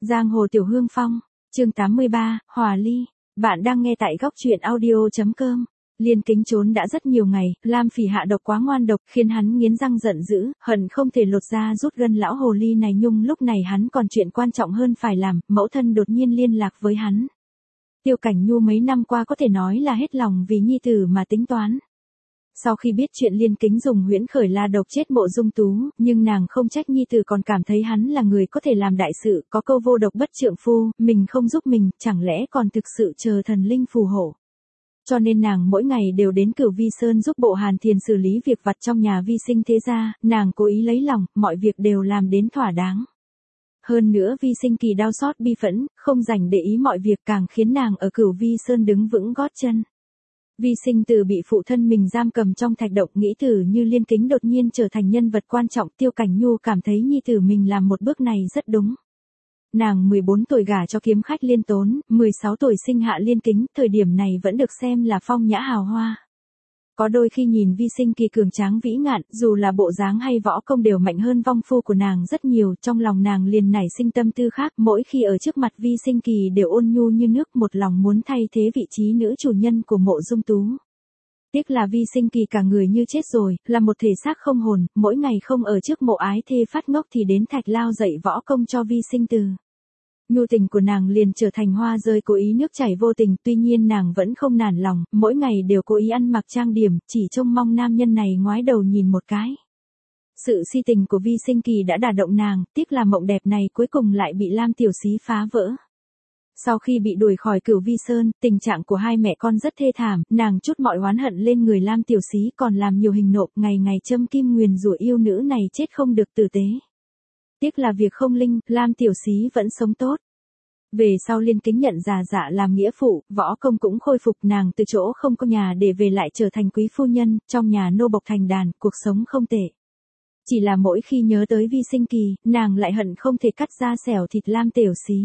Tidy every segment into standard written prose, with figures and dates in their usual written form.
Giang hồ Tiểu Hương Phong, chương 83, Hòa Ly. Bạn đang nghe tại góc truyện audio.com. Liên Kính trốn đã rất nhiều ngày, Lam Phỉ hạ độc quá ngoan độc, khiến hắn nghiến răng giận dữ, hận không thể lột da rút gân lão hồ ly này. Nhưng lúc này hắn còn chuyện quan trọng hơn phải làm, mẫu thân đột nhiên liên lạc với hắn. Tiêu Cảnh Nhu mấy năm qua có thể nói là hết lòng vì nhi tử mà tính toán. Sau khi biết chuyện Liên Kính dùng huyễn khởi la độc chết Mộ Dung Tú, nhưng nàng không trách nhi tử, còn cảm thấy hắn là người có thể làm đại sự, có câu vô độc bất trượng phu, mình không giúp mình, chẳng lẽ còn thực sự chờ thần linh phù hộ. Cho nên nàng mỗi ngày đều đến Cửu Vi Sơn giúp Bộ Hàn Thiền xử lý việc vặt trong nhà Vi Sinh thế gia, nàng cố ý lấy lòng, mọi việc đều làm đến thỏa đáng. Hơn nữa Vi Sinh kỳ đau xót bi phẫn, không rảnh để ý mọi việc, càng khiến nàng ở Cửu Vi Sơn đứng vững gót chân. Vi Sinh từ bị phụ thân mình giam cầm trong thạch động, nghĩ tử như Liên Kính đột nhiên trở thành nhân vật quan trọng, Tiêu Cảnh Nhu cảm thấy nhi tử mình làm một bước này rất đúng. Nàng 14 tuổi gả cho kiếm khách Liên Tốn, 16 tuổi sinh hạ Liên Kính, thời điểm này vẫn được xem là phong nhã hào hoa. Có đôi khi nhìn Vi Sinh kỳ cường tráng vĩ ngạn, dù là bộ dáng hay võ công đều mạnh hơn vong phu của nàng rất nhiều, trong lòng nàng liền nảy sinh tâm tư khác, mỗi khi ở trước mặt Vi Sinh kỳ đều ôn nhu như nước, một lòng muốn thay thế vị trí nữ chủ nhân của Mộ Dung Tú. Tiếc là Vi Sinh kỳ cả người như chết rồi, là một thể xác không hồn, mỗi ngày không ở trước Mộ ái thê phát ngốc thì đến Thạch Lao dạy võ công cho Vi Sinh từ. Nhu tình của nàng liền trở thành hoa rơi cố ý nước chảy vô tình, tuy nhiên nàng vẫn không nản lòng, mỗi ngày đều cố ý ăn mặc trang điểm, chỉ trông mong nam nhân này ngoái đầu nhìn một cái. Sự si tình của Vi Sinh kỳ đã đả động nàng, tiếc là mộng đẹp này cuối cùng lại bị Lam Tiểu Xí phá vỡ. Sau khi bị đuổi khỏi Cửu Vi Sơn, tình trạng của hai mẹ con rất thê thảm, nàng trút mọi oán hận lên người Lam Tiểu Xí, còn làm nhiều hình nộp, ngày ngày châm kim nguyền rủa yêu nữ này chết không được tử tế. Tiếc là việc không linh, Lam Tiểu Xí vẫn sống tốt. Về sau Liên Kính nhận dạ làm nghĩa phụ, võ công cũng khôi phục, nàng từ chỗ không có nhà để về lại trở thành quý phu nhân, trong nhà nô bộc thành đàn, cuộc sống không tệ. Chỉ là mỗi khi nhớ tới Vi Sinh kỳ, nàng lại hận không thể cắt ra xẻo thịt Lam Tiểu Xí.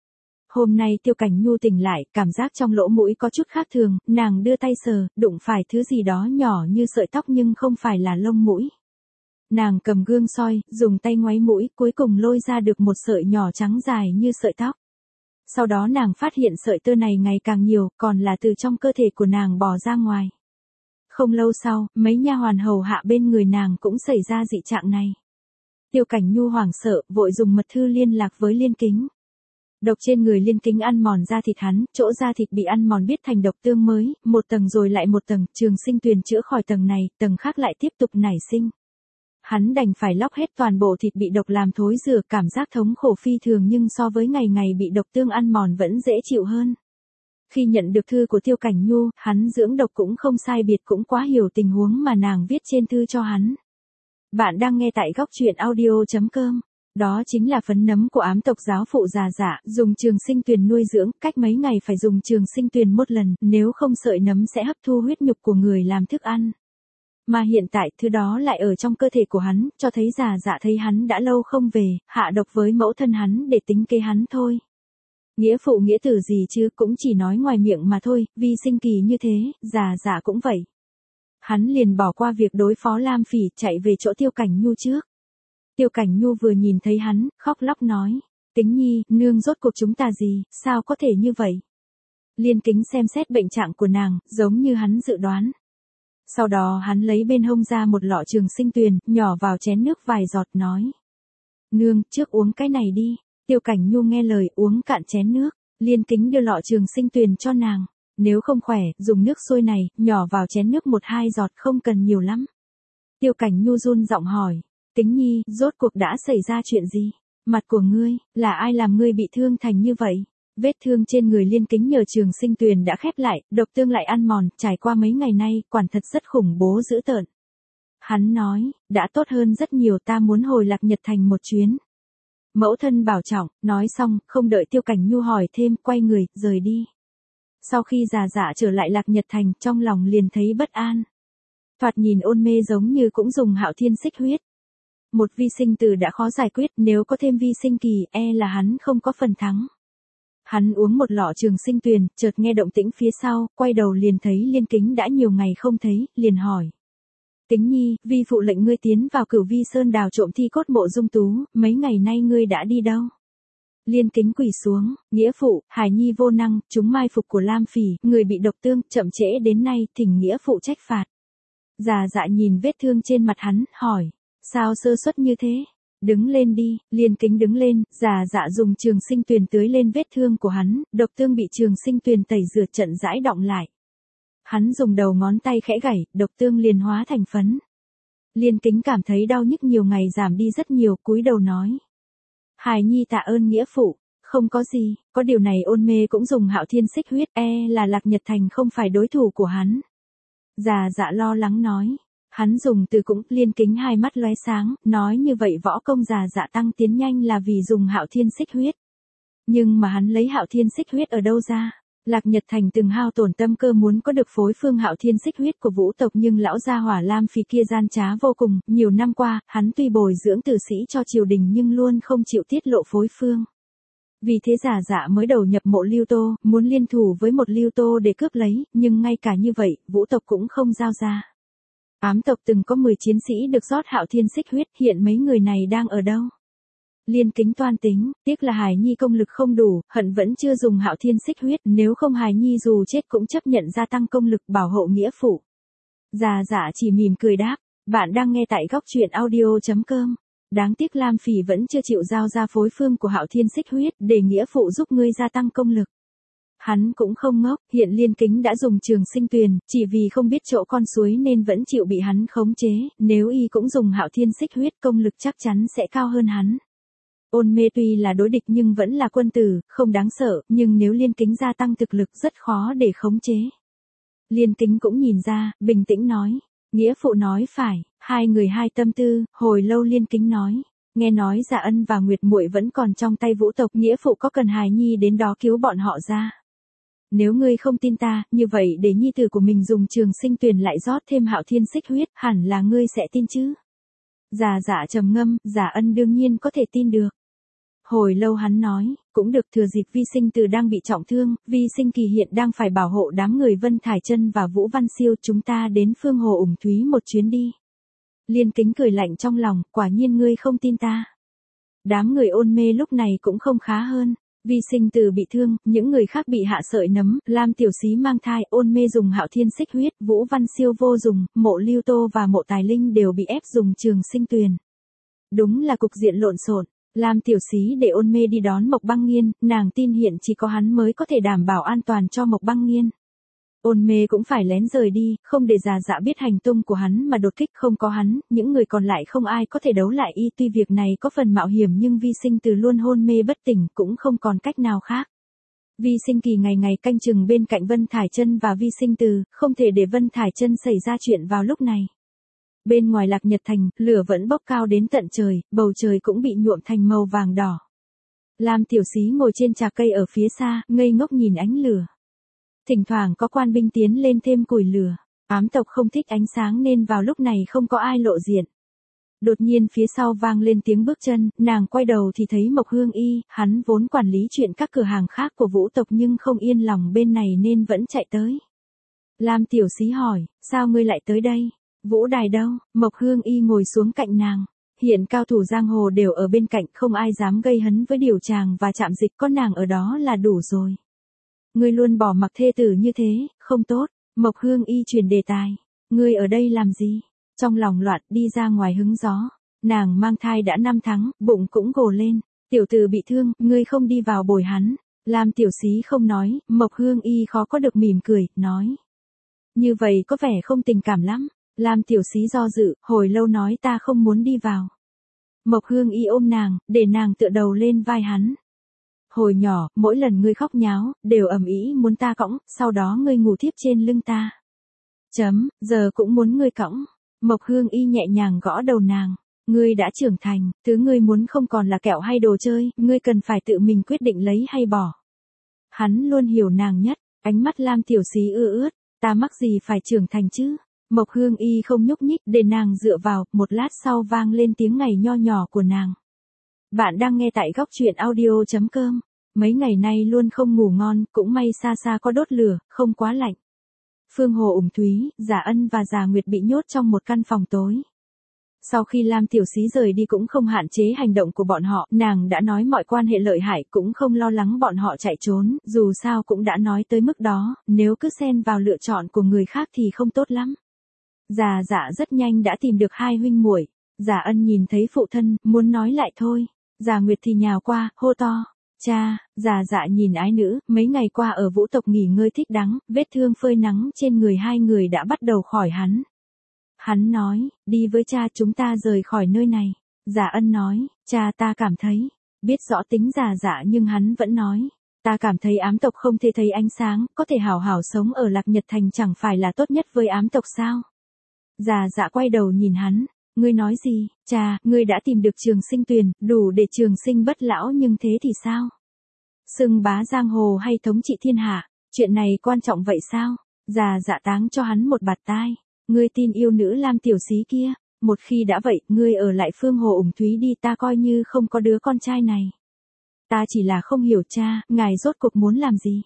Hôm nay Tiêu Cảnh Nhu tỉnh lại, cảm giác trong lỗ mũi có chút khác thường, nàng đưa tay sờ, đụng phải thứ gì đó nhỏ như sợi tóc nhưng không phải là lông mũi. Nàng cầm gương soi, dùng tay ngoáy mũi, cuối cùng lôi ra được một sợi nhỏ trắng dài như sợi tóc. Sau đó nàng phát hiện sợi tơ này ngày càng nhiều, còn là từ trong cơ thể của nàng bò ra ngoài. Không lâu sau, mấy nha hoàn hầu hạ bên người nàng cũng xảy ra dị trạng này. Tiêu Cảnh Nhu hoảng sợ, vội dùng mật thư liên lạc với Liên Kính. Độc trên người Liên Kính ăn mòn da thịt hắn, chỗ da thịt bị ăn mòn biết thành độc tương mới, một tầng rồi lại một tầng, Trường Sinh Tuyền chữa khỏi tầng này, tầng khác lại tiếp tục nảy sinh. Hắn đành phải lóc hết toàn bộ thịt bị độc làm thối rửa, cảm giác thống khổ phi thường, nhưng so với ngày ngày bị độc tương ăn mòn vẫn dễ chịu hơn. Khi nhận được thư của Tiêu Cảnh Nhu, hắn dưỡng độc cũng không sai biệt, cũng quá hiểu tình huống mà nàng viết trên thư cho hắn. Bạn đang nghe tại góc truyện audio.com. Đó chính là phấn nấm của ám tộc giáo phụ già dạ, dùng Trường Sinh Tuyền nuôi dưỡng, cách mấy ngày phải dùng Trường Sinh Tuyền một lần, nếu không sợi nấm sẽ hấp thu huyết nhục của người làm thức ăn. Mà hiện tại thứ đó lại ở trong cơ thể của hắn, cho thấy già dạ thấy hắn đã lâu không về, hạ độc với mẫu thân hắn để tính kế hắn thôi. Nghĩa phụ nghĩa tử gì chứ, cũng chỉ nói ngoài miệng mà thôi, Vi Sinh kỳ như thế, già dạ cũng vậy. Hắn liền bỏ qua việc đối phó Lam Phỉ, chạy về chỗ Tiêu Cảnh Nhu trước. Tiêu Cảnh Nhu vừa nhìn thấy hắn, khóc lóc nói, Kính nhi, nương rốt cuộc chúng ta gì, sao có thể như vậy? Liên Kính xem xét bệnh trạng của nàng, giống như hắn dự đoán. Sau đó hắn lấy bên hông ra một lọ Trường Sinh Tuyền, nhỏ vào chén nước vài giọt nói. Nương, trước uống cái này đi. Tiêu Cảnh Nhu nghe lời uống cạn chén nước, Liên Kính đưa lọ Trường Sinh Tuyền cho nàng. Nếu không khỏe, dùng nước sôi này, nhỏ vào chén nước 1-2 giọt, không cần nhiều lắm. Tiêu Cảnh Nhu run giọng hỏi. Kính nhi, rốt cuộc đã xảy ra chuyện gì? Mặt của ngươi, là ai làm ngươi bị thương thành như vậy? Vết thương trên người Liên Kính nhờ Trường Sinh Tuyền đã khép lại, độc tương lại ăn mòn, trải qua mấy ngày nay, quả thật rất khủng bố dữ tợn. Hắn nói, đã tốt hơn rất nhiều, ta muốn hồi Lạc Nhật Thành một chuyến. Mẫu thân bảo trọng, nói xong, không đợi Tiêu Cảnh Nhu hỏi thêm, quay người, rời đi. Sau khi già dạ trở lại Lạc Nhật Thành, trong lòng liền thấy bất an. Thoạt nhìn ôn mê giống như cũng dùng Hạo Thiên xích huyết. Một Vi Sinh tử đã khó giải quyết, nếu có thêm Vi Sinh kỳ, là hắn không có phần thắng. Hắn uống một lọ Trường Sinh Tuyền, chợt nghe động tĩnh phía sau, quay đầu liền thấy Liên Kính đã nhiều ngày không thấy, liền hỏi. Kính nhi, vi phụ lệnh ngươi tiến vào Cửu Vi Sơn đào trộm thi cốt Mộ Dung Tú, mấy ngày nay ngươi đã đi đâu? Liên Kính quỳ xuống, nghĩa phụ, Hải Nhi vô năng, chúng mai phục của Lam Phỉ, người bị độc thương, chậm trễ đến nay, thỉnh nghĩa phụ trách phạt. Già dạ nhìn vết thương trên mặt hắn, hỏi, sao sơ suất như thế? Đứng lên đi, Liên Kính đứng lên, già dạ dùng trường sinh tuyền tưới lên vết thương của hắn, độc thương bị trường sinh tuyền tẩy rửa chậm rãi đọng lại. Hắn dùng đầu ngón tay khẽ gảy, độc thương liền hóa thành phấn. Liên Kính cảm thấy đau nhức nhiều ngày giảm đi rất nhiều, cúi đầu nói. Hải Nhi tạ ơn nghĩa phụ, không có gì, có điều này ôn mê cũng dùng hạo thiên xích huyết, là Lạc Nhật Thành không phải đối thủ của hắn. Già dạ lo lắng nói. Hắn dùng từ cũng, Liên Kính hai mắt lóe sáng, nói như vậy võ công già dạ tăng tiến nhanh là vì dùng hạo thiên xích huyết. Nhưng mà hắn lấy hạo thiên xích huyết ở đâu ra? Lạc Nhật Thành từng hao tổn tâm cơ muốn có được phối phương hạo thiên xích huyết của vũ tộc nhưng lão gia hỏa Lam Phỉ kia gian trá vô cùng, nhiều năm qua, hắn tuy bồi dưỡng tử sĩ cho triều đình nhưng luôn không chịu tiết lộ phối phương. Vì thế giả dạ mới đầu nhập mộ Lưu Tô, muốn liên thủ với một Lưu Tô để cướp lấy, nhưng ngay cả như vậy, vũ tộc cũng không giao ra. Ám tộc từng có 10 chiến sĩ được rót hạo thiên xích huyết, hiện mấy người này đang ở đâu? Liên Kính toan tính, tiếc là Hải Nhi công lực không đủ, hận vẫn chưa dùng hạo thiên xích huyết, nếu không Hải Nhi dù chết cũng chấp nhận gia tăng công lực bảo hộ nghĩa phụ. Già dạ chỉ mỉm cười đáp, bạn đang nghe tại góc truyện audio.com. Đáng tiếc Lam Phỉ vẫn chưa chịu giao ra phối phương của hạo thiên xích huyết, để nghĩa phụ giúp ngươi gia tăng công lực. Hắn cũng không ngốc, hiện Liên Kính đã dùng trường sinh tuyền, chỉ vì không biết chỗ con suối nên vẫn chịu bị hắn khống chế, nếu y cũng dùng hạo thiên xích huyết công lực chắc chắn sẽ cao hơn hắn. Ôn mê tuy là đối địch nhưng vẫn là quân tử, không đáng sợ, nhưng nếu Liên Kính gia tăng thực lực rất khó để khống chế. Liên Kính cũng nhìn ra, bình tĩnh nói, nghĩa phụ nói phải, hai người hai tâm tư, hồi lâu Liên Kính nói. Nghe nói Dạ Ân và Nguyệt Muội vẫn còn trong tay vũ tộc, nghĩa phụ có cần Hải Nhi đến đó cứu bọn họ ra. Nếu ngươi không tin ta, như vậy để nhi tử của mình dùng trường sinh tuyền lại rót thêm hạo thiên xích huyết, hẳn là ngươi sẽ tin chứ. Già dạ trầm ngâm, Dạ Ân đương nhiên có thể tin được. Hồi lâu hắn nói, cũng được, thừa dịp Vi Sinh Từ đang bị trọng thương, Vi Sinh Kỳ hiện đang phải bảo hộ đám người Vân Thải Chân và Vũ Văn Siêu, chúng ta đến Phương Hồ Ủng Thúy một chuyến đi. Liên Kính cười lạnh trong lòng, quả nhiên ngươi không tin ta. Đám người ôn mê lúc này cũng không khá hơn. Vi Sinh Từ bị thương, những người khác bị hạ sợi nấm, Lam Tiểu Xí mang thai, ôn mê dùng hạo thiên xích huyết, Vũ Văn Siêu vô dùng, mộ Lưu Tô và mộ Tài Linh đều bị ép dùng trường sinh tuyền. Đúng là cục diện lộn xộn. Lam Tiểu Xí để ôn mê đi đón Mộc Băng Nghiên, nàng tin hiện chỉ có hắn mới có thể đảm bảo an toàn cho Mộc Băng Nghiên. Ôn mê cũng phải lén rời đi, không để già dạ biết hành tung của hắn mà đột kích, không có hắn, những người còn lại không ai có thể đấu lại y, tuy việc này có phần mạo hiểm nhưng Vi Sinh Từ luôn hôn mê bất tỉnh, cũng không còn cách nào khác. Vi Sinh Kỳ ngày ngày canh chừng bên cạnh Vân Thải Chân và Vi Sinh Từ, không thể để Vân Thải Chân xảy ra chuyện vào lúc này. Bên ngoài Lạc Nhật Thành, lửa vẫn bốc cao đến tận trời, bầu trời cũng bị nhuộm thành màu vàng đỏ. Lam Tiểu Xí ngồi trên trà cây ở phía xa, ngây ngốc nhìn ánh lửa. Thỉnh thoảng có quan binh tiến lên thêm củi lửa. Ám tộc không thích ánh sáng nên vào lúc này không có ai lộ diện. Đột nhiên phía sau vang lên tiếng bước chân, nàng quay đầu thì thấy Mộc Hương Y, hắn vốn quản lý chuyện các cửa hàng khác của vũ tộc nhưng không yên lòng bên này nên vẫn chạy tới. Lam Tiểu Xí hỏi, sao ngươi lại tới đây? Vũ đài đâu? Mộc Hương Y ngồi xuống cạnh nàng. Hiện cao thủ giang hồ đều ở bên cạnh, không ai dám gây hấn với Điều Tràng và Trạm Dịch, có nàng ở đó là đủ rồi. Ngươi luôn bỏ mặc thê tử như thế, không tốt. Mộc Hương Y chuyển đề tài. Ngươi ở đây làm gì? Trong lòng loạn, đi ra ngoài hứng gió. Nàng mang thai đã 5 tháng, bụng cũng gồ lên. Tiểu tử bị thương, ngươi không đi vào bồi hắn. Lam Tiểu Xí không nói, Mộc Hương Y khó có được mỉm cười, nói. Như vậy có vẻ không tình cảm lắm. Lam Tiểu Xí do dự, hồi lâu nói ta không muốn đi vào. Mộc Hương Y ôm nàng, để nàng tựa đầu lên vai hắn. Hồi nhỏ, mỗi lần ngươi khóc nháo, đều ầm ĩ muốn ta cõng, sau đó ngươi ngủ thiếp trên lưng ta. Giờ cũng muốn ngươi cõng. Mộc Hương Y nhẹ nhàng gõ đầu nàng. Ngươi đã trưởng thành, thứ ngươi muốn không còn là kẹo hay đồ chơi, ngươi cần phải tự mình quyết định lấy hay bỏ. Hắn luôn hiểu nàng nhất, ánh mắt Lam Tiểu Xí ướt, ta mắc gì phải trưởng thành chứ? Mộc Hương Y không nhúc nhích, để nàng dựa vào, một lát sau vang lên tiếng ngày nho nhỏ của nàng. Bạn đang nghe tại góc truyện audio.com. Mấy ngày nay luôn không ngủ ngon, cũng may xa xa có đốt lửa, không quá lạnh. Phương Hồ Ủng Thúy, Giả Ân và Giả Nguyệt bị nhốt trong một căn phòng tối. Sau khi Lam Tiểu Xí rời đi cũng không hạn chế hành động của bọn họ, nàng đã nói mọi quan hệ lợi hại cũng không lo lắng bọn họ chạy trốn, dù sao cũng đã nói tới mức đó, nếu cứ xen vào lựa chọn của người khác thì không tốt lắm. Già Dạ rất nhanh đã tìm được hai huynh muội. Già Ân nhìn thấy phụ thân, muốn nói lại thôi. Già Nguyệt thì nhào qua, hô to. Cha, Già Dạ nhìn ái nữ, mấy ngày qua ở Vũ tộc nghỉ ngơi thích đáng, vết thương phơi nắng trên người hai người đã bắt đầu khỏi hẳn. Hắn nói, đi với cha chúng ta rời khỏi nơi này. Già Ân nói, cha ta cảm thấy, biết rõ tính Già Dạ nhưng hắn vẫn nói. Ta cảm thấy ám tộc không thể thấy ánh sáng, có thể hảo hảo sống ở Lạc Nhật Thành chẳng phải là tốt nhất với ám tộc sao? Già Dạ quay đầu nhìn hắn, ngươi nói gì, cha, ngươi đã tìm được Trường Sinh Tuyền, đủ để trường sinh bất lão nhưng thế thì sao? Xưng bá giang hồ hay thống trị thiên hạ, chuyện này quan trọng vậy sao? Già Dạ táng cho hắn một bạt tai, ngươi tin yêu nữ Lam Tiểu Xí kia, một khi đã vậy, ngươi ở lại Phương Hồ Ủng Thúy đi, ta coi như không có đứa con trai này. Ta chỉ là không hiểu cha, ngài rốt cuộc muốn làm gì?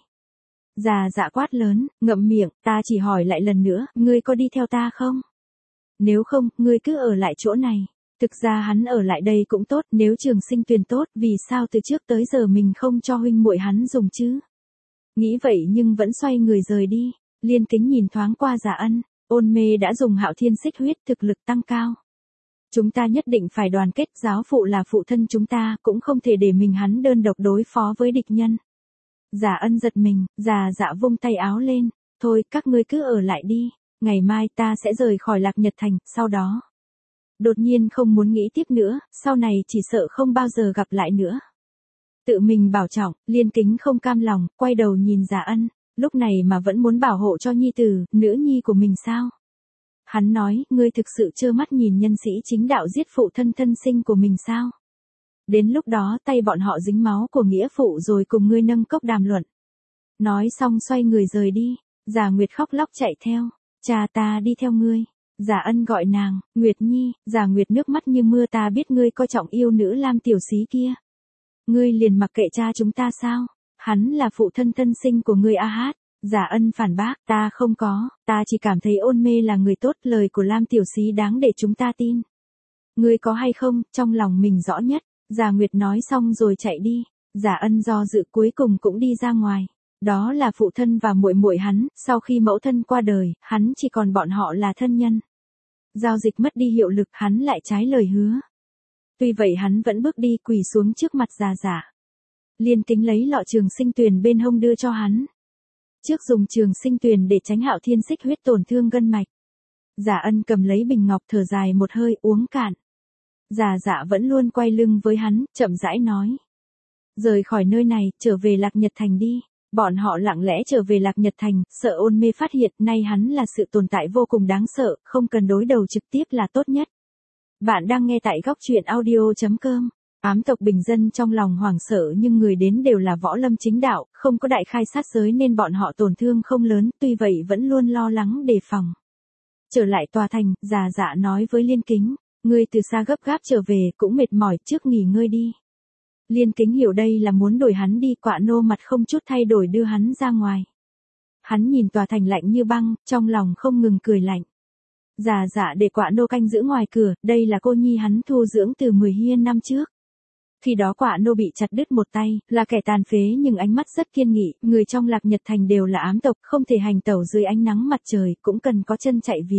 Già Dạ quát lớn, ngậm miệng, ta chỉ hỏi lại lần nữa, ngươi có đi theo ta không? Nếu không, ngươi cứ ở lại chỗ này. Thực ra hắn ở lại đây cũng tốt, nếu Trường Sinh Tuyền tốt, vì sao từ trước tới giờ mình không cho huynh muội hắn dùng chứ? Nghĩ vậy nhưng vẫn xoay người rời đi. Liên Kính nhìn thoáng qua Già Ân, Ôn Mê đã dùng Hạo Thiên Xích Huyết, thực lực tăng cao. Chúng ta nhất định phải đoàn kết, giáo phụ là phụ thân chúng ta, cũng không thể để mình hắn đơn độc đối phó với địch nhân. Già Ân giật mình, Già Dạ vung tay áo lên, thôi các ngươi cứ ở lại đi, ngày mai ta sẽ rời khỏi Lạc Nhật Thành, sau đó. Đột nhiên không muốn nghĩ tiếp nữa, sau này chỉ sợ không bao giờ gặp lại nữa. Tự mình bảo trọng, Liên Kính không cam lòng, quay đầu nhìn Già Ân, lúc này mà vẫn muốn bảo hộ cho nhi tử, nữ nhi của mình sao? Hắn nói, ngươi thực sự trơ mắt nhìn nhân sĩ chính đạo giết phụ thân thân sinh của mình sao? Đến lúc đó tay bọn họ dính máu của nghĩa phụ rồi cùng ngươi nâng cốc đàm luận. Nói xong xoay người rời đi, Già Nguyệt khóc lóc chạy theo, cha ta đi theo ngươi. Già Ân gọi nàng, Nguyệt Nhi, Già Nguyệt nước mắt như mưa, ta biết ngươi coi trọng yêu nữ Lam Tiểu Xí kia. Ngươi liền mặc kệ cha chúng ta sao? Hắn là phụ thân thân sinh của ngươi a hát. Già Ân phản bác, ta không có, ta chỉ cảm thấy Ôn Mê là người tốt, lời của Lam Tiểu Xí đáng để chúng ta tin. Ngươi có hay không, trong lòng mình rõ nhất. Già Nguyệt nói xong rồi chạy đi. Già Ân do dự cuối cùng cũng đi ra ngoài. Đó là phụ thân và muội muội hắn, sau khi mẫu thân qua đời, hắn chỉ còn bọn họ là thân nhân. Giao dịch mất đi hiệu lực, hắn lại trái lời hứa. Tuy vậy hắn vẫn bước đi quỳ xuống trước mặt Già Dạ. Liên Kính lấy lọ Trường Sinh Tuyền bên hông đưa cho hắn. Trước dùng Trường Sinh Tuyền để tránh Hạo Thiên Xích Huyết tổn thương gân mạch. Già Ân cầm lấy bình ngọc thở dài một hơi uống cạn. Già Dạ vẫn luôn quay lưng với hắn, chậm rãi nói. Rời khỏi nơi này, trở về Lạc Nhật Thành đi. Bọn họ lặng lẽ trở về Lạc Nhật Thành, sợ Ôn Mê phát hiện, nay hắn là sự tồn tại vô cùng đáng sợ, không cần đối đầu trực tiếp là tốt nhất. Bạn đang nghe tại góc truyện audio.com. Ám tộc bình dân trong lòng hoảng sợ nhưng người đến đều là võ lâm chính đạo, không có đại khai sát giới nên bọn họ tổn thương không lớn, tuy vậy vẫn luôn lo lắng đề phòng. Trở lại tòa thành, Già Dạ nói với Liên Kính, ngươi từ xa gấp gáp trở về, cũng mệt mỏi, trước nghỉ ngơi đi. Liên Kính hiểu đây là muốn đuổi hắn đi, Quạ Nô mặt không chút thay đổi đưa hắn ra ngoài. Hắn nhìn tòa thành lạnh như băng, trong lòng không ngừng cười lạnh. Già Dạ để Quạ Nô canh giữ ngoài cửa, đây là cô nhi hắn thu dưỡng từ 10 hiên năm trước. Khi đó Quạ Nô bị chặt đứt một tay, là kẻ tàn phế nhưng ánh mắt rất kiên nghị, người trong Lạc Nhật Thành đều là ám tộc, không thể hành tẩu dưới ánh nắng mặt trời, cũng cần có chân chạy việc.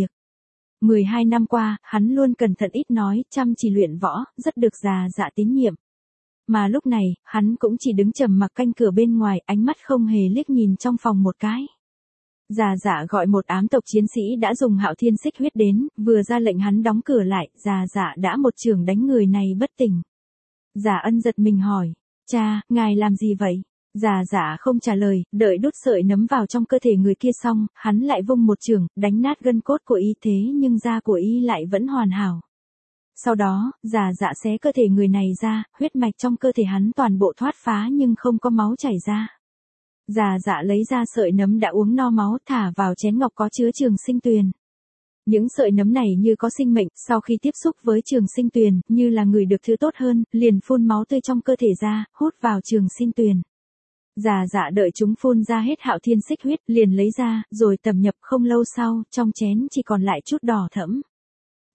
12 năm qua, hắn luôn cẩn thận ít nói, chăm chỉ luyện võ, rất được Già Dạ tín nhiệm. Mà lúc này, hắn cũng chỉ đứng trầm mặc canh cửa bên ngoài, ánh mắt không hề liếc nhìn trong phòng một cái. Già Dạ gọi một ám tộc chiến sĩ đã dùng Hạo Thiên Xích Huyết đến, vừa ra lệnh hắn đóng cửa lại, Già Dạ đã một chưởng đánh người này bất tỉnh. Già Ân giật mình hỏi, cha, ngài làm gì vậy? Già Dạ không trả lời, đợi đút sợi nấm vào trong cơ thể người kia xong, hắn lại vung một chưởng, đánh nát gân cốt của y, thế nhưng da của y lại vẫn hoàn hảo. Sau đó, Già Dạ xé cơ thể người này ra, huyết mạch trong cơ thể hắn toàn bộ thoát phá nhưng không có máu chảy ra. Già Dạ lấy ra sợi nấm đã uống no máu, thả vào chén ngọc có chứa Trường Sinh Tuyền. Những sợi nấm này như có sinh mệnh, sau khi tiếp xúc với Trường Sinh Tuyền, như là người được thứ tốt hơn, liền phun máu tươi trong cơ thể ra, hút vào Trường Sinh Tuyền. Già Dạ đợi chúng phun ra hết Hạo Thiên Xích Huyết, liền lấy ra, rồi tầm nhập, không lâu sau, trong chén chỉ còn lại chút đỏ thẫm.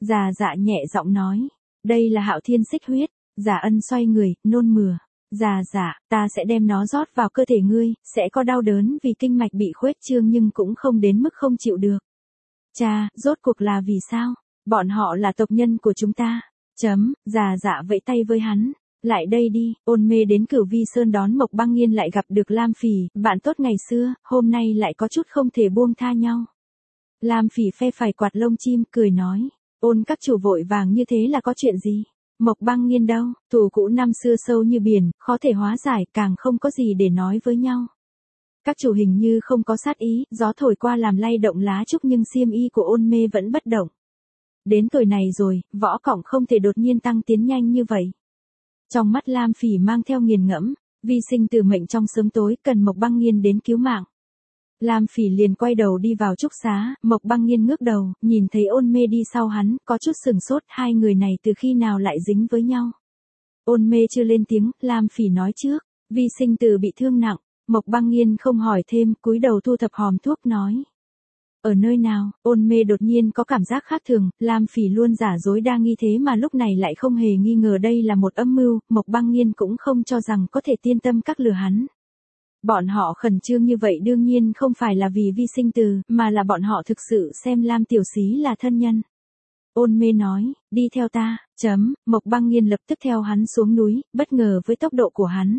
Già Dạ nhẹ giọng nói. Đây là Hạo Thiên xích huyết. Già Ân xoay người, nôn mửa. Già Dạ, ta sẽ đem nó rót vào cơ thể ngươi, sẽ có đau đớn vì kinh mạch bị khuếch trương nhưng cũng không đến mức không chịu được. Cha, rốt cuộc là vì sao? Bọn họ là tộc nhân của chúng ta. Già Dạ vẫy tay với hắn. Lại đây đi, Ôn Mê đến Cửu Vi Sơn đón Mộc Băng Nghiên lại gặp được Lam Phỉ, bạn tốt ngày xưa, hôm nay lại có chút không thể buông tha nhau. Lam Phỉ phe phẩy quạt lông chim, cười nói, Ôn các chủ vội vàng như thế là có chuyện gì? Mộc Băng Nghiên đâu, thù cũ năm xưa sâu như biển, khó thể hóa giải, càng không có gì để nói với nhau. Các chủ hình như không có sát ý, gió thổi qua làm lay động lá trúc nhưng xiêm y của Ôn Mê vẫn bất động. Đến tuổi này rồi, võ cổng không thể đột nhiên tăng tiến nhanh như vậy. Trong mắt Lam Phỉ mang theo nghiền ngẫm, vi sinh tử mệnh trong sớm tối, cần Mộc Băng Nghiên đến cứu mạng. Lam Phỉ liền quay đầu đi vào trúc xá, Mộc Băng Nghiên ngước đầu, nhìn thấy Ôn Mê đi sau hắn, có chút sửng sốt, hai người này từ khi nào lại dính với nhau. Ôn Mê chưa lên tiếng, Lam Phỉ nói trước, vi sinh tử bị thương nặng, Mộc Băng Nghiên không hỏi thêm, cúi đầu thu thập hòm thuốc nói. Ở nơi nào? Ôn Mê đột nhiên có cảm giác khác thường, Lam Phỉ luôn giả dối đa nghi thế mà lúc này lại không hề nghi ngờ đây là một âm mưu, Mộc Băng Nghiên cũng không cho rằng có thể tiên tâm các lừa hắn. Bọn họ khẩn trương như vậy đương nhiên không phải là vì vi sinh từ, mà là bọn họ thực sự xem Lam Tiểu Xí là thân nhân. Ôn Mê nói, đi theo ta, Mộc Băng Nghiên lập tức theo hắn xuống núi, bất ngờ với tốc độ của hắn.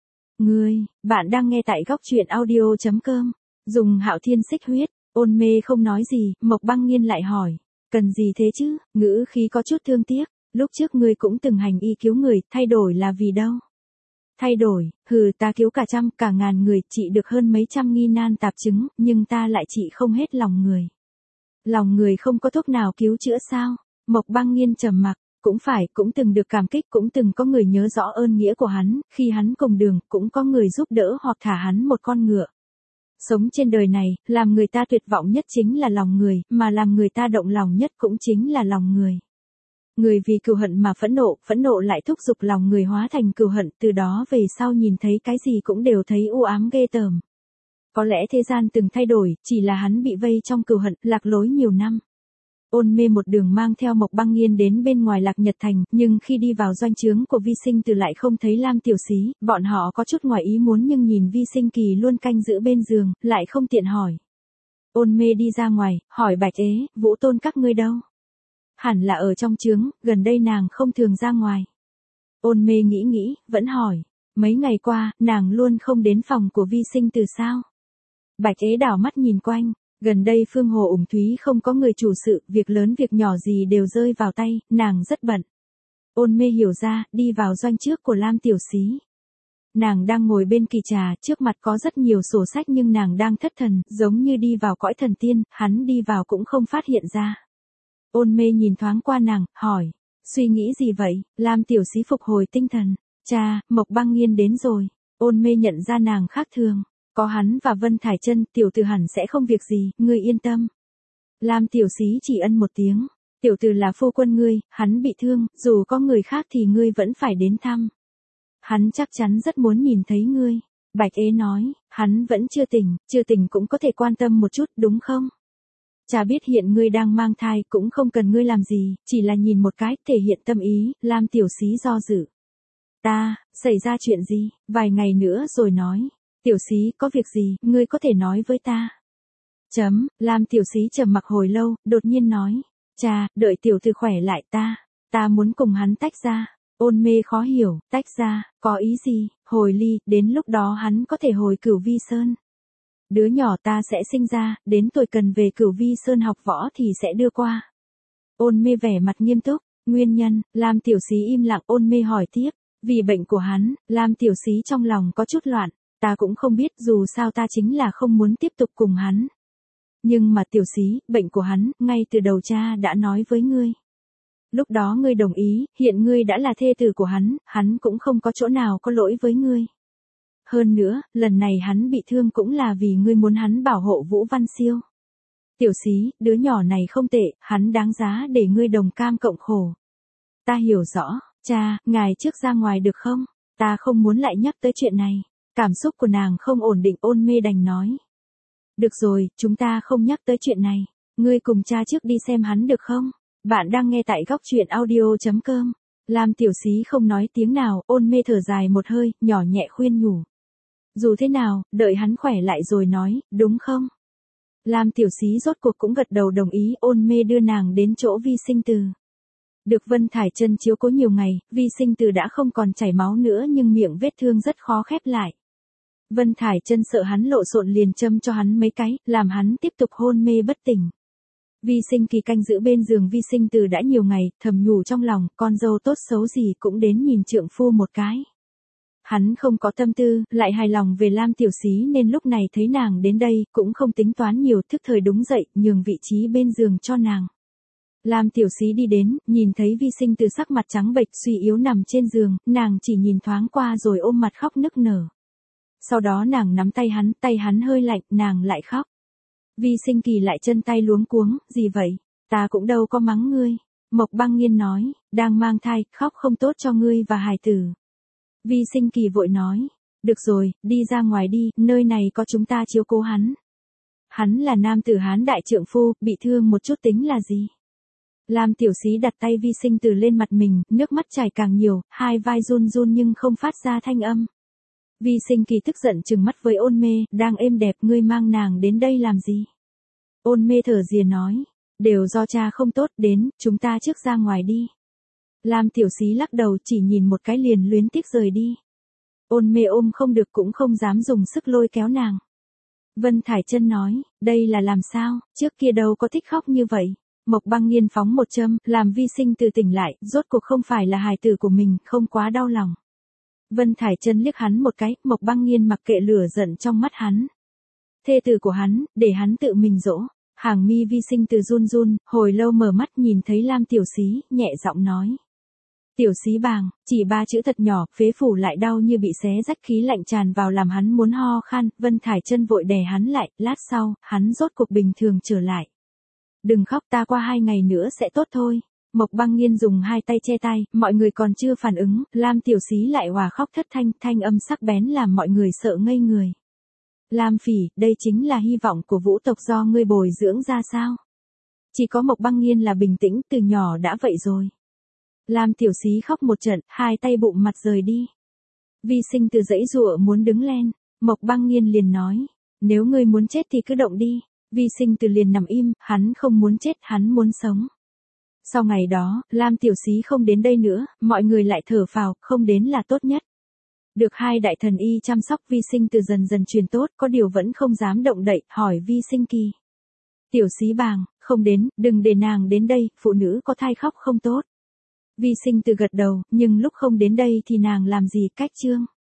Bạn đang nghe tại góc truyện audio.com, dùng Hạo Thiên xích huyết. Ôn Mê không nói gì, Mộc Băng Nghiên lại hỏi, cần gì thế chứ, ngữ khí có chút thương tiếc, lúc trước ngươi cũng từng hành y cứu người, thay đổi là vì đâu? Thay đổi, ta cứu cả trăm, cả ngàn người, trị được hơn mấy trăm nghi nan tạp chứng, nhưng ta lại trị không hết lòng người. Lòng người không có thuốc nào cứu chữa sao? Mộc Băng Nghiên trầm mặc, cũng phải, cũng từng được cảm kích, cũng từng có người nhớ rõ ơn nghĩa của hắn, khi hắn cùng đường, cũng có người giúp đỡ hoặc thả hắn một con ngựa. Sống trên đời này, làm người ta tuyệt vọng nhất chính là lòng người, mà làm người ta động lòng nhất cũng chính là lòng người. Người vì cừu hận mà phẫn nộ lại thúc giục lòng người hóa thành cừu hận, từ đó về sau nhìn thấy cái gì cũng đều thấy u ám ghê tởm. Có lẽ thế gian từng thay đổi, chỉ là hắn bị vây trong cừu hận, lạc lối nhiều năm. Ôn Mê một đường mang theo Mộc Băng Nghiên đến bên ngoài Lạc Nhật Thành, nhưng khi đi vào doanh trướng của Vi Sinh Từ lại không thấy Lam Tiểu Xí, bọn họ có chút ngoài ý muốn nhưng nhìn Vi Sinh Kỳ luôn canh giữ bên giường, lại không tiện hỏi. Ôn Mê đi ra ngoài, hỏi Bạch Ế, Vũ Tôn các ngươi đâu? Hẳn là ở trong trướng, gần đây nàng không thường ra ngoài. Ôn Mê nghĩ, vẫn hỏi, mấy ngày qua, nàng luôn không đến phòng của Vi Sinh Từ sao? Bạch Ế đảo mắt nhìn quanh. Gần đây Phương Hồ Ủng Thúy không có người chủ sự, việc lớn việc nhỏ gì đều rơi vào tay, nàng rất bận. Ôn Mê hiểu ra, đi vào doanh trước của Lam Tiểu Xí. Nàng đang ngồi bên kỳ trà, trước mặt có rất nhiều sổ sách nhưng nàng đang thất thần, giống như đi vào cõi thần tiên, hắn đi vào cũng không phát hiện ra. Ôn Mê nhìn thoáng qua nàng, hỏi, suy nghĩ gì vậy? Lam Tiểu Xí phục hồi tinh thần, cha, Mộc Băng Nghiên đến rồi. Ôn Mê nhận ra nàng khác thường. Có hắn và Vân Thải Chân, tiểu tử hẳn sẽ không việc gì, ngươi yên tâm. Lam Tiểu Xí chỉ ân một tiếng, tiểu tử là phu quân ngươi, hắn bị thương, dù có người khác thì ngươi vẫn phải đến thăm. Hắn chắc chắn rất muốn nhìn thấy ngươi. Bạch Ế nói, hắn vẫn chưa tỉnh cũng có thể quan tâm một chút, đúng không? Cha biết hiện ngươi đang mang thai, cũng không cần ngươi làm gì, chỉ là nhìn một cái, thể hiện tâm ý. Lam Tiểu Xí do dự. Xảy ra chuyện gì, vài ngày nữa rồi nói. Tiểu Xí, có việc gì, ngươi có thể nói với ta. Lam Tiểu Xí trầm mặc hồi lâu, đột nhiên nói. Cha, đợi tiểu tử khỏe lại ta muốn cùng hắn tách ra. Ôn Mê khó hiểu, tách ra, có ý gì, hồi ly, đến lúc đó hắn có thể hồi Cửu Vi Sơn. Đứa nhỏ ta sẽ sinh ra, đến tuổi cần về Cửu Vi Sơn học võ thì sẽ đưa qua. Ôn Mê vẻ mặt nghiêm túc, nguyên nhân, Lam Tiểu Xí im lặng. Ôn Mê hỏi tiếp, vì bệnh của hắn. Lam Tiểu Xí trong lòng có chút loạn. Ta cũng không biết, dù sao ta chính là không muốn tiếp tục cùng hắn. Nhưng mà Tiểu Xí, bệnh của hắn, ngay từ đầu cha đã nói với ngươi. Lúc đó ngươi đồng ý, hiện ngươi đã là thê tử của hắn cũng không có chỗ nào có lỗi với ngươi. Hơn nữa, lần này hắn bị thương cũng là vì ngươi muốn hắn bảo hộ Vũ Văn Siêu. Tiểu Xí, đứa nhỏ này không tệ, hắn đáng giá để ngươi đồng cam cộng khổ. Ta hiểu rõ, cha, ngài trước ra ngoài được không? Ta không muốn lại nhắc tới chuyện này. Cảm xúc của nàng không ổn định. Ôn Mê đành nói. Được rồi, chúng ta không nhắc tới chuyện này. Ngươi cùng cha trước đi xem hắn được không? Bạn đang nghe tại góc truyện audio.com. Lam Tiểu Xí không nói tiếng nào, ôn mê thở dài một hơi, nhỏ nhẹ khuyên nhủ. Dù thế nào, đợi hắn khỏe lại rồi nói, đúng không? Lam Tiểu Xí rốt cuộc cũng gật đầu đồng ý, ôn mê đưa nàng đến chỗ Vi Sinh Từ. Được Vân Thải Chân chiếu cố nhiều ngày, Vi Sinh Từ đã không còn chảy máu nữa nhưng miệng vết thương rất khó khép lại. Vân Thải Chân sợ hắn lộ xộn liền châm cho hắn mấy cái, làm hắn tiếp tục hôn mê bất tỉnh. Vi Sinh Kỳ canh giữ bên giường Vi Sinh Từ đã nhiều ngày, thầm nhủ trong lòng, con dâu tốt xấu gì cũng đến nhìn trượng phu một cái. Hắn không có tâm tư, lại hài lòng về Lam Tiểu Xí nên lúc này thấy nàng đến đây, cũng không tính toán nhiều, thức thời đúng dậy, nhường vị trí bên giường cho nàng. Lam Tiểu Xí đi đến, nhìn thấy Vi Sinh Từ sắc mặt trắng bệch suy yếu nằm trên giường, nàng chỉ nhìn thoáng qua rồi ôm mặt khóc nức nở. Sau đó nàng nắm tay hắn hơi lạnh, nàng lại khóc. Vi Sinh Kỳ lại chân tay luống cuống, gì vậy? Ta cũng đâu có mắng ngươi. Mộc Băng Nghiên nói, đang mang thai, khóc không tốt cho ngươi và hài tử. Vi Sinh Kỳ vội nói, được rồi, đi ra ngoài đi, nơi này có chúng ta chiếu cố hắn. Hắn là nam tử Hán đại trượng phu, bị thương một chút tính là gì? Lam Tiểu Xí đặt tay Vi Sinh Từ lên mặt mình, nước mắt chảy càng nhiều, hai vai run run nhưng không phát ra thanh âm. Vi Sinh Kỳ tức giận trừng mắt với ôn mê, đang êm đẹp ngươi mang nàng đến đây làm gì? Ôn mê thở rìa nói, đều do cha không tốt, đến, chúng ta trước ra ngoài đi. Lam Tiểu Xí lắc đầu chỉ nhìn một cái liền luyến tiếc rời đi. Ôn mê ôm không được cũng không dám dùng sức lôi kéo nàng. Vân Thải Chân nói, đây là làm sao, trước kia đâu có thích khóc như vậy. Mộc Băng Nghiên phóng một châm, làm Vi Sinh Từ tỉnh lại, rốt cuộc không phải là hài tử của mình, không quá đau lòng. Vân Thải Chân liếc hắn một cái, Mộc Băng Nghiên mặc kệ lửa giận trong mắt hắn. Thê tử của hắn, để hắn tự mình dỗ. Hàng mi Vi Sinh Từ run run, hồi lâu mở mắt nhìn thấy Lam Tiểu Xí, nhẹ giọng nói. Tiểu Xí bàng, chỉ 3 chữ thật nhỏ, phế phủ lại đau như bị xé rách khí lạnh tràn vào làm hắn muốn ho khan, Vân Thải Chân vội đè hắn lại, lát sau, hắn rốt cuộc bình thường trở lại. Đừng khóc ta qua 2 ngày nữa sẽ tốt thôi. Mộc Băng Nghiên dùng 2 tay che tai, mọi người còn chưa phản ứng, Lam Tiểu Xí lại hòa khóc thất thanh, thanh âm sắc bén làm mọi người sợ ngây người. Lam Phỉ, đây chính là hy vọng của vũ tộc do ngươi bồi dưỡng ra sao? Chỉ có Mộc Băng Nghiên là bình tĩnh, từ nhỏ đã vậy rồi. Lam Tiểu Xí khóc một trận, 2 tay bụng mặt rời đi. Vi Sinh Từ giãy giụa muốn đứng lên, Mộc Băng Nghiên liền nói, nếu ngươi muốn chết thì cứ động đi. Vi Sinh Từ liền nằm im, hắn không muốn chết, hắn muốn sống. Sau ngày đó, Lam Tiểu Xí không đến đây nữa, mọi người lại thở phào, không đến là tốt nhất. Được 2 đại thần y chăm sóc Vi Sinh Từ dần dần truyền tốt, có điều vẫn không dám động đậy, hỏi Vi Sinh Kỳ. Tiểu Xí bàng, không đến, đừng để nàng đến đây, phụ nữ có thai khóc không tốt. Vi Sinh Từ gật đầu, nhưng lúc không đến đây thì nàng làm gì cách chương.